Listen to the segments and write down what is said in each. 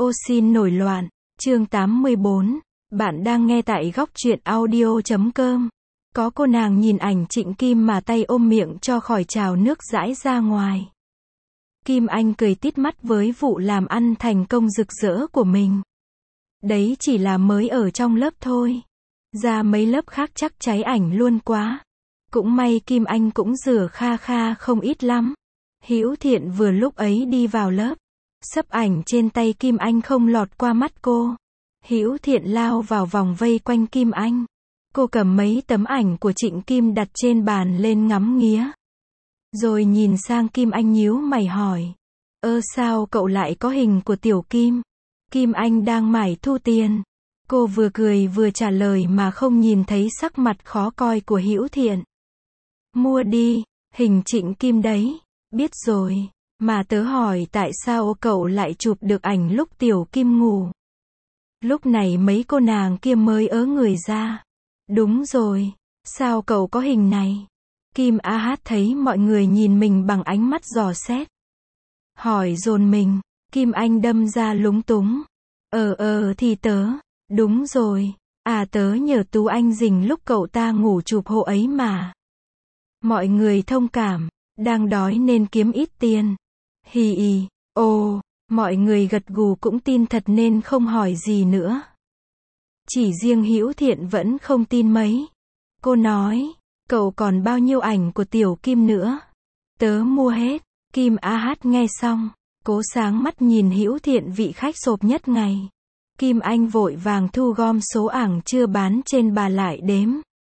Ô xin nổi loạn, chương 84, bạn đang nghe tại góc truyện audio.com. Có cô nàng nhìn ảnh Trịnh Kim mà tay ôm miệng cho khỏi trào nước dãi ra ngoài. Kim Anh cười tít mắt với vụ làm ăn thành công rực rỡ của mình. Đấy chỉ là mới ở trong lớp thôi. Ra mấy lớp khác chắc cháy ảnh luôn quá. Cũng may Kim Anh cũng rửa kha kha không ít lắm. Hữu Thiện vừa lúc ấy đi vào lớp. Sấp ảnh trên tay Kim Anh không lọt qua mắt cô. Hữu Thiện lao vào vòng vây quanh Kim Anh. Cô cầm mấy tấm ảnh của Trịnh Kim đặt trên bàn lên ngắm nghía. Rồi nhìn sang Kim Anh nhíu mày hỏi. Sao cậu lại có hình của Tiểu Kim? Kim Anh đang mải thu tiền. Cô vừa cười vừa trả lời mà không nhìn thấy sắc mặt khó coi của Hữu Thiện. Mua đi, hình Trịnh Kim đấy. Biết rồi. Mà tớ hỏi tại sao cậu lại chụp được ảnh lúc Tiểu Kim ngủ. Lúc này mấy cô nàng kia mới ớ người ra. Đúng rồi, sao cậu có hình này? Kim A Hát thấy mọi người nhìn mình bằng ánh mắt dò xét. Hỏi dồn mình, Kim Anh đâm ra lúng túng. Thì tớ, đúng rồi, tớ nhờ Tú Anh Dình lúc cậu ta ngủ chụp hộ ấy mà. Mọi người thông cảm, đang đói nên kiếm ít tiền. Hì, mọi người gật gù cũng tin thật nên không hỏi gì nữa. Chỉ riêng Hữu Thiện vẫn không tin mấy. Cô nói, cậu còn bao nhiêu ảnh của Tiểu Kim nữa? Tớ mua hết. Kim A Hát nghe xong, cố sáng mắt nhìn Hữu Thiện vị khách sộp nhất ngày. Kim Anh vội vàng thu gom số ảnh chưa bán trên bà lại đếm.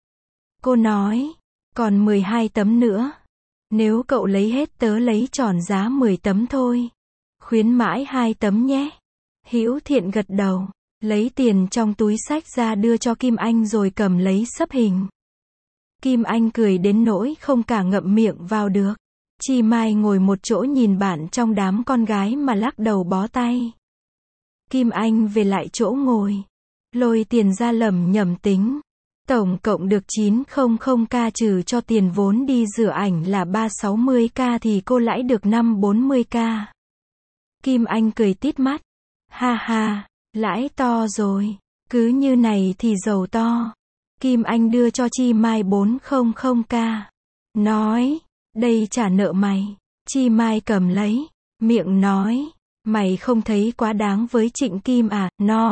Cô nói, còn 12 tấm nữa. Nếu cậu lấy hết tớ lấy tròn giá 10 tấm thôi. Khuyến mãi 2 tấm nhé. Hữu Thiện gật đầu, lấy tiền trong túi xách ra đưa cho Kim Anh rồi cầm lấy xấp hình. Kim Anh cười đến nỗi không cả ngậm miệng vào được. Chi Mai ngồi một chỗ nhìn bạn trong đám con gái mà lắc đầu bó tay. Kim Anh về lại chỗ ngồi, lôi tiền ra lẩm nhẩm tính. Tổng cộng được 900k trừ cho tiền vốn đi rửa ảnh là 360k thì cô lãi được 540k. Kim Anh cười tít mắt. Ha ha, lãi to rồi. Cứ như này thì giàu to. Kim Anh đưa cho Chi Mai 400k. Nói, đây trả nợ mày. Chi Mai cầm lấy, miệng nói, mày không thấy quá đáng với Trịnh Kim à?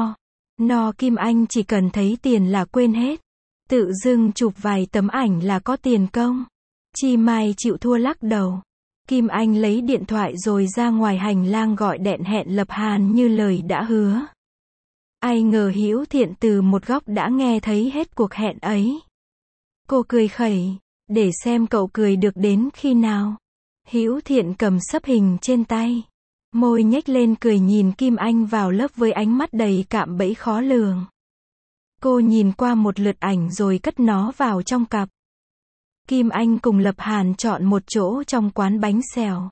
No, Kim Anh chỉ cần thấy tiền là quên hết. Tự dưng chụp vài tấm ảnh là có tiền công. Chi Mai chịu thua lắc đầu. Kim Anh lấy điện thoại rồi ra ngoài hành lang gọi điện hẹn Lập Hàn như lời đã hứa. Ai ngờ Hữu Thiện từ một góc đã nghe thấy hết cuộc hẹn ấy. Cô cười khẩy, để xem cậu cười được đến khi nào. Hữu Thiện cầm xấp hình trên tay. Môi nhếch lên cười nhìn Kim Anh vào lớp với ánh mắt đầy cạm bẫy khó lường. Cô nhìn qua một lượt ảnh rồi cất nó vào trong cặp. Kim Anh cùng Lập Hàn chọn một chỗ trong quán bánh xèo.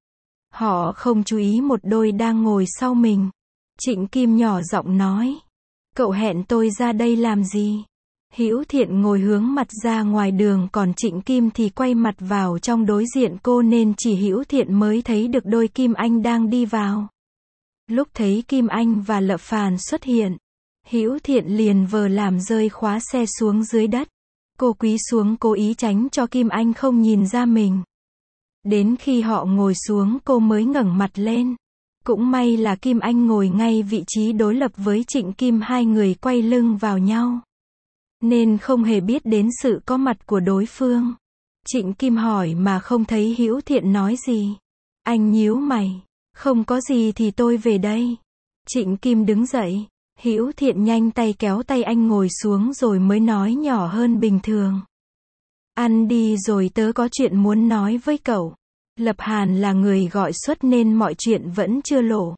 Họ không chú ý một đôi đang ngồi sau mình. Trịnh Kim nhỏ giọng nói. Cậu hẹn tôi ra đây làm gì? Hữu Thiện ngồi hướng mặt ra ngoài đường còn Trịnh Kim thì quay mặt vào trong đối diện cô nên chỉ Hữu Thiện mới thấy được đôi Kim Anh đang đi vào. Lúc thấy Kim Anh và Lập Hàn xuất hiện, Hữu Thiện liền vờ làm rơi khóa xe xuống dưới đất. Cô cúi xuống cố ý tránh cho Kim Anh không nhìn ra mình. Đến khi họ ngồi xuống cô mới ngẩng mặt lên. Cũng may là Kim Anh ngồi ngay vị trí đối lập với Trịnh Kim, hai người quay lưng vào nhau. Nên không hề biết đến sự có mặt của đối phương. Trịnh Kim hỏi mà không thấy Hữu Thiện nói gì. Anh nhíu mày. Không có gì thì tôi về đây. Trịnh Kim đứng dậy. Hữu Thiện nhanh tay kéo tay anh ngồi xuống rồi mới nói nhỏ hơn bình thường. Ăn đi rồi tớ có chuyện muốn nói với cậu. Lập Hàn là người gọi suất nên mọi chuyện vẫn chưa lộ.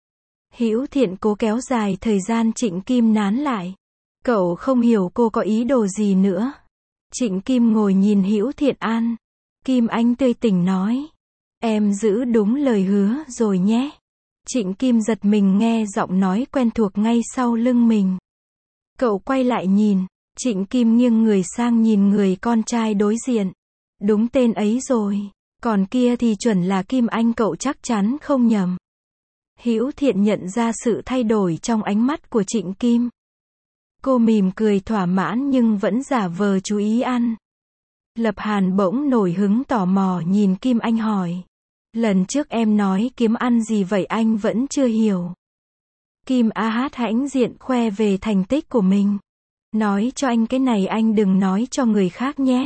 Hữu Thiện cố kéo dài thời gian Trịnh Kim nán lại. Cậu không hiểu cô có ý đồ gì nữa. Trịnh Kim ngồi nhìn Hữu Thiện ăn. Kim Anh tươi tỉnh nói. Em giữ đúng lời hứa rồi nhé. Trịnh Kim giật mình nghe giọng nói quen thuộc ngay sau lưng mình. Cậu quay lại nhìn. Trịnh Kim nghiêng người sang nhìn người con trai đối diện. Đúng tên ấy rồi. Còn kia thì chuẩn là Kim Anh, cậu chắc chắn không nhầm. Hữu Thiện nhận ra sự thay đổi trong ánh mắt của Trịnh Kim. Cô mỉm cười thỏa mãn nhưng vẫn giả vờ chú ý ăn. Lập Hàn bỗng nổi hứng tò mò nhìn Kim Anh hỏi. Lần trước em nói kiếm ăn gì vậy anh vẫn chưa hiểu. Kim A Hát hãnh diện khoe về thành tích của mình. Nói cho anh cái này anh đừng nói cho người khác nhé.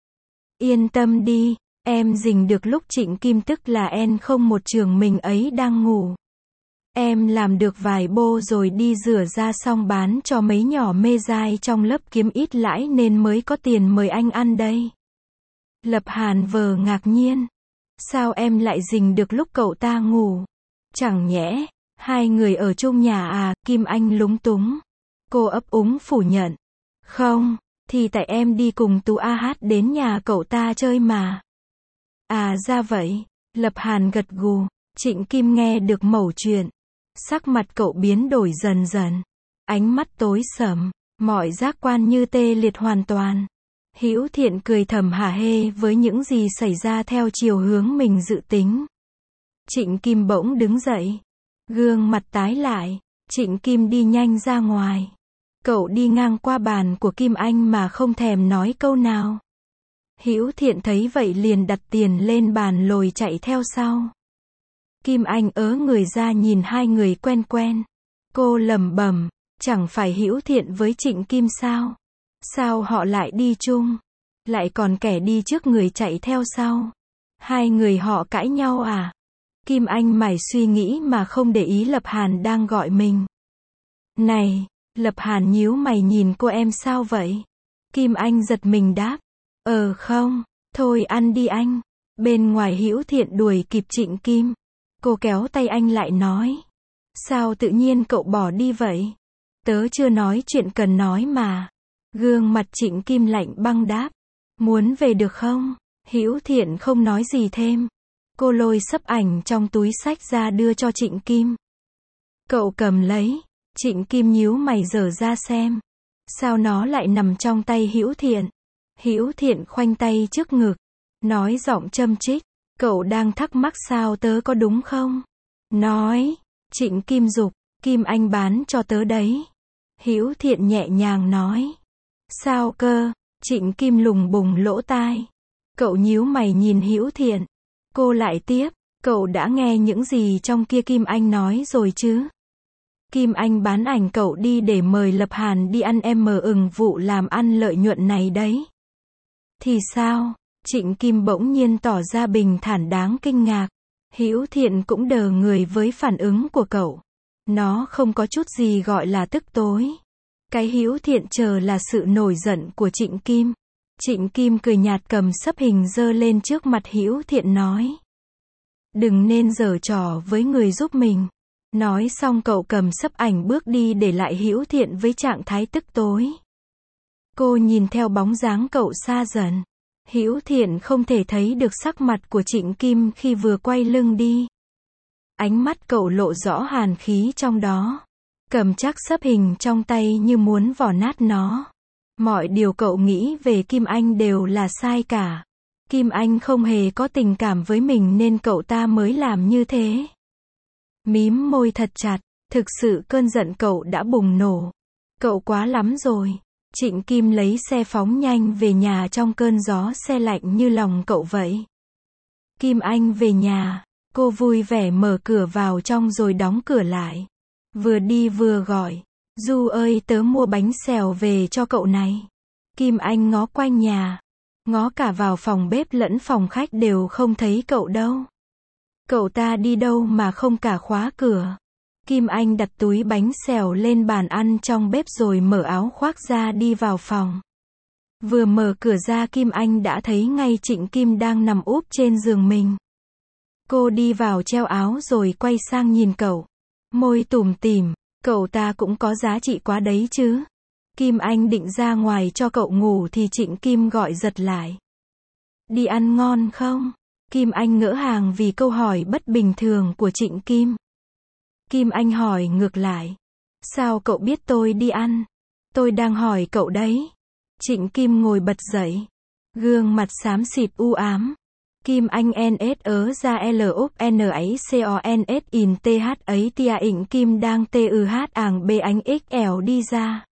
Yên tâm đi, em rình được lúc Trịnh Kim tức là en không một trường mình ấy đang ngủ. Em làm được vài bô rồi đi rửa ra xong bán cho mấy nhỏ mê dai trong lớp kiếm ít lãi nên mới có tiền mời anh ăn đây. Lập Hàn vờ ngạc nhiên. Sao em lại rình được lúc cậu ta ngủ? Chẳng nhẽ, hai người ở chung nhà à? Kim Anh lúng túng. Cô ấp úng phủ nhận. Không, thì tại em đi cùng Tú A Hát đến nhà cậu ta chơi mà. À ra vậy. Lập Hàn gật gù. Trịnh Kim nghe được mẩu chuyện. Sắc mặt cậu biến đổi dần dần. Ánh mắt tối sầm. Mọi giác quan như tê liệt hoàn toàn. Hữu Thiện cười thầm hả hê với những gì xảy ra theo chiều hướng mình dự tính. Trịnh Kim bỗng đứng dậy. Gương mặt tái lại. Trịnh Kim đi nhanh ra ngoài. Cậu đi ngang qua bàn của Kim Anh mà không thèm nói câu nào. Hữu Thiện thấy vậy liền đặt tiền lên bàn lồi chạy theo sau. Kim Anh ớ người ra nhìn hai người quen quen. Cô lẩm bẩm, chẳng phải Hữu Thiện với Trịnh Kim sao? Sao họ lại đi chung? Lại còn kẻ đi trước người chạy theo sau. Hai người họ cãi nhau à? Kim Anh mải suy nghĩ mà không để ý Lập Hàn đang gọi mình. Này, Lập Hàn nhíu mày nhìn cô em sao vậy? Kim Anh giật mình đáp. Không, thôi ăn đi anh. Bên ngoài Hữu Thiện đuổi kịp Trịnh Kim. Cô kéo tay anh lại nói. Sao tự nhiên cậu bỏ đi vậy? Tớ chưa nói chuyện cần nói mà. Gương mặt Trịnh Kim lạnh băng đáp. Muốn về được không? Hữu Thiện không nói gì thêm. Cô lôi xấp ảnh trong túi xách ra đưa cho Trịnh Kim. Cậu cầm lấy. Trịnh Kim nhíu mày dở ra xem. Sao nó lại nằm trong tay Hữu Thiện? Hữu Thiện khoanh tay trước ngực. Nói giọng châm chích. Cậu đang thắc mắc sao tớ có đúng không? Nói. Trịnh Kim giục. Kim Anh bán cho tớ đấy. Hữu Thiện nhẹ nhàng nói. Sao cơ? Trịnh Kim lùng bùng lỗ tai. Cậu nhíu mày nhìn Hữu Thiện. Cô lại tiếp. Cậu đã nghe những gì trong kia Kim Anh nói rồi chứ? Kim Anh bán ảnh cậu đi để mời Lập Hàn đi ăn em vụ làm ăn lợi nhuận này đấy. Thì sao? Trịnh Kim bỗng nhiên tỏ ra bình thản đáng kinh ngạc. Hữu Thiện cũng đờ người với phản ứng của cậu. Nó không có chút gì gọi là tức tối. Cái Hữu Thiện chờ là sự nổi giận của Trịnh Kim. Trịnh Kim cười nhạt cầm xấp hình giơ lên trước mặt Hữu Thiện nói. Đừng nên giở trò với người giúp mình. Nói xong cậu cầm xấp ảnh bước đi để lại Hữu Thiện với trạng thái tức tối. Cô nhìn theo bóng dáng cậu xa dần. Hữu Thiện không thể thấy được sắc mặt của Trịnh Kim khi vừa quay lưng đi. Ánh mắt cậu lộ rõ hàn khí trong đó. Cầm chắc xấp hình trong tay như muốn vò nát nó. Mọi điều cậu nghĩ về Kim Anh đều là sai cả. Kim Anh không hề có tình cảm với mình nên cậu ta mới làm như thế. Mím môi thật chặt, thực sự cơn giận cậu đã bùng nổ. Cậu quá lắm rồi. Trịnh Kim lấy xe phóng nhanh về nhà trong cơn gió se lạnh như lòng cậu vậy. Kim Anh về nhà, cô vui vẻ mở cửa vào trong rồi đóng cửa lại. Vừa đi vừa gọi, Du ơi tớ mua bánh xèo về cho cậu này. Kim Anh ngó quanh nhà, ngó cả vào phòng bếp lẫn phòng khách đều không thấy cậu đâu. Cậu ta đi đâu mà không cả khóa cửa. Kim Anh đặt túi bánh xèo lên bàn ăn trong bếp rồi mở áo khoác ra đi vào phòng. Vừa mở cửa ra Kim Anh đã thấy ngay Trịnh Kim đang nằm úp trên giường mình. Cô đi vào treo áo rồi quay sang nhìn cậu. Môi tủm tỉm, cậu ta cũng có giá trị quá đấy chứ. Kim Anh định ra ngoài cho cậu ngủ thì Trịnh Kim gọi giật lại. Đi ăn ngon không? Kim Anh ngỡ hàng vì câu hỏi bất bình thường của Trịnh Kim. Kim Anh hỏi ngược lại. Sao cậu biết tôi đi ăn? Tôi đang hỏi cậu đấy. Trịnh Kim ngồi bật dậy. Gương mặt xám xịt u ám. Kim Anh NS ớ ra L úp N ấy CONS in TH ấy tia ỉnh Kim đang TUH àng B ánh XL đi ra.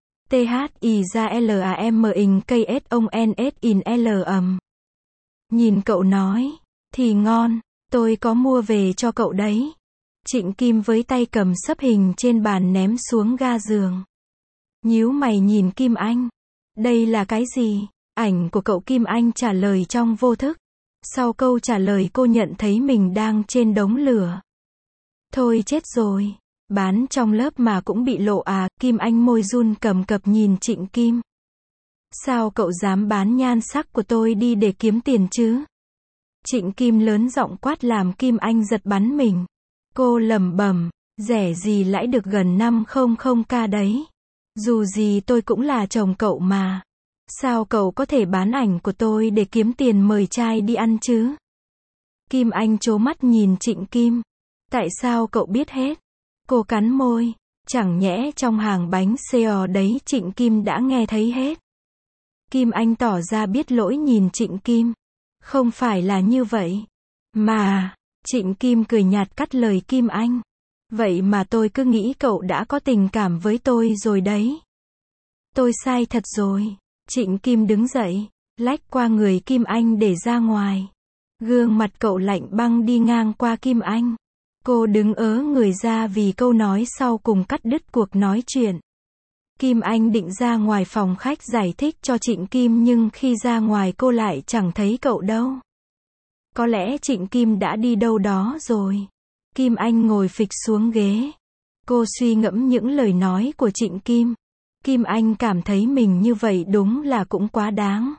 TH I ra LAM ỉnh KS ông NS in L ầm. Nhìn cậu nói, thì ngon, tôi có mua về cho cậu đấy. Trịnh Kim với tay cầm sấp hình trên bàn ném xuống ga giường. Nhíu mày nhìn Kim Anh. Đây là cái gì? Ảnh của cậu. Kim Anh trả lời trong vô thức. Sau câu trả lời cô nhận thấy mình đang trên đống lửa. Thôi chết rồi. Bán trong lớp mà cũng bị lộ à? Kim Anh môi run cầm cập nhìn Trịnh Kim. Sao cậu dám bán nhan sắc của tôi đi để kiếm tiền chứ? Trịnh Kim lớn giọng quát làm Kim Anh giật bắn mình. Cô lẩm bẩm, rẻ gì lãi được gần 500k đấy. Dù gì tôi cũng là chồng cậu mà. Sao cậu có thể bán ảnh của tôi để kiếm tiền mời trai đi ăn chứ? Kim Anh trố mắt nhìn Trịnh Kim. Tại sao cậu biết hết? Cô cắn môi. Chẳng nhẽ trong hàng bánh xèo đấy Trịnh Kim đã nghe thấy hết. Kim Anh tỏ ra biết lỗi nhìn Trịnh Kim. Không phải là như vậy. Mà, Trịnh Kim cười nhạt cắt lời Kim Anh. Vậy mà tôi cứ nghĩ cậu đã có tình cảm với tôi rồi đấy. Tôi sai thật rồi. Trịnh Kim đứng dậy, lách qua người Kim Anh để ra ngoài. Gương mặt cậu lạnh băng đi ngang qua Kim Anh. Cô đứng ớ người ra vì câu nói sau cùng cắt đứt cuộc nói chuyện. Kim Anh định ra ngoài phòng khách giải thích cho Trịnh Kim nhưng khi ra ngoài cô lại chẳng thấy cậu đâu. Có lẽ Trịnh Kim đã đi đâu đó rồi. Kim Anh ngồi phịch xuống ghế. Cô suy ngẫm những lời nói của Trịnh Kim. Kim Anh cảm thấy mình như vậy đúng là cũng quá đáng.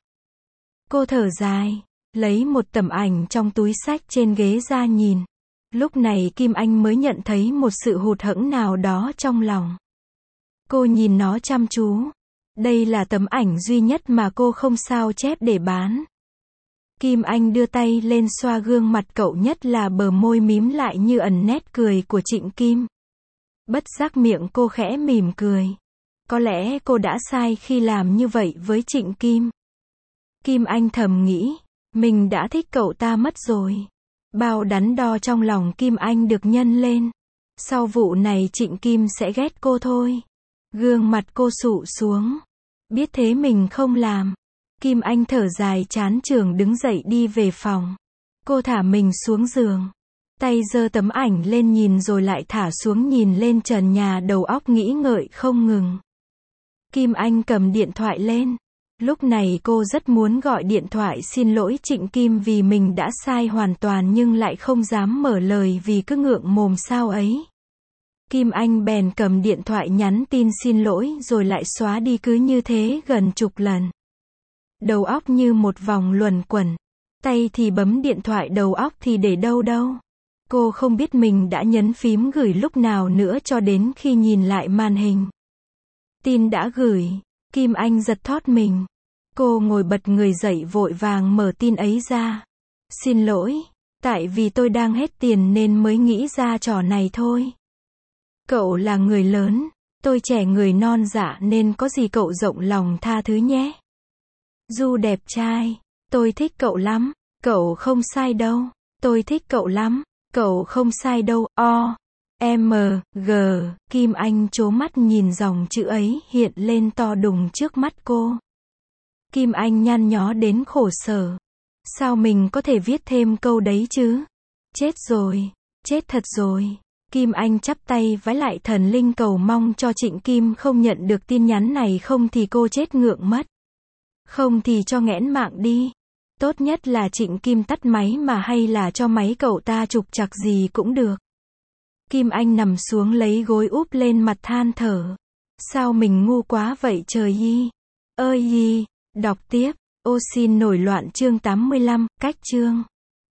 Cô thở dài, lấy một tấm ảnh trong túi xách trên ghế ra nhìn. Lúc này Kim Anh mới nhận thấy một sự hụt hẫng nào đó trong lòng. Cô nhìn nó chăm chú. Đây là tấm ảnh duy nhất mà cô không sao chép để bán. Kim Anh đưa tay lên xoa gương mặt cậu, nhất là bờ môi mím lại như ẩn nét cười của Trịnh Kim. Bất giác miệng cô khẽ mỉm cười. Có lẽ cô đã sai khi làm như vậy với Trịnh Kim. Kim Anh thầm nghĩ, mình đã thích cậu ta mất rồi. Bao đắn đo trong lòng Kim Anh được nhân lên. Sau vụ này Trịnh Kim sẽ ghét cô thôi. Gương mặt cô sụ xuống. Biết thế mình không làm. Kim Anh thở dài chán chường đứng dậy đi về phòng. Cô thả mình xuống giường. Tay giơ tấm ảnh lên nhìn rồi lại thả xuống nhìn lên trần nhà, đầu óc nghĩ ngợi không ngừng. Kim Anh cầm điện thoại lên. Lúc này cô rất muốn gọi điện thoại xin lỗi Trịnh Kim vì mình đã sai hoàn toàn nhưng lại không dám mở lời vì cứ ngượng mồm sao ấy. Kim Anh bèn cầm điện thoại nhắn tin xin lỗi rồi lại xóa đi, cứ như thế gần chục lần. Đầu óc như một vòng luẩn quẩn. Tay thì bấm điện thoại, đầu óc thì để đâu đâu. Cô không biết mình đã nhấn phím gửi lúc nào nữa cho đến khi nhìn lại màn hình. Tin đã gửi. Kim Anh giật thót mình. Cô ngồi bật người dậy vội vàng mở tin ấy ra. Xin lỗi. Tại vì tôi đang hết tiền nên mới nghĩ ra trò này thôi. Cậu là người lớn. Tôi trẻ người non dạ nên có gì cậu rộng lòng tha thứ nhé. Du đẹp trai. Tôi thích cậu lắm. Cậu không sai đâu. Tôi thích cậu lắm. Cậu không sai đâu. O. M. G. Kim Anh trố mắt nhìn dòng chữ ấy hiện lên to đùng trước mắt cô. Kim Anh nhăn nhó đến khổ sở. Sao mình có thể viết thêm câu đấy chứ? Chết rồi. Chết thật rồi. Kim Anh chắp tay vái lại thần linh cầu mong cho Trịnh Kim không nhận được tin nhắn này, không thì cô chết ngượng mất. Không thì cho nghẽn mạng đi. Tốt nhất là Trịnh Kim tắt máy mà, hay là cho máy cậu ta trục trặc gì cũng được. Kim Anh nằm xuống lấy gối úp lên mặt than thở. Sao mình ngu quá vậy trời yi. Ơi yi. Đọc tiếp. Ô xin nổi loạn chương 85, cách chương.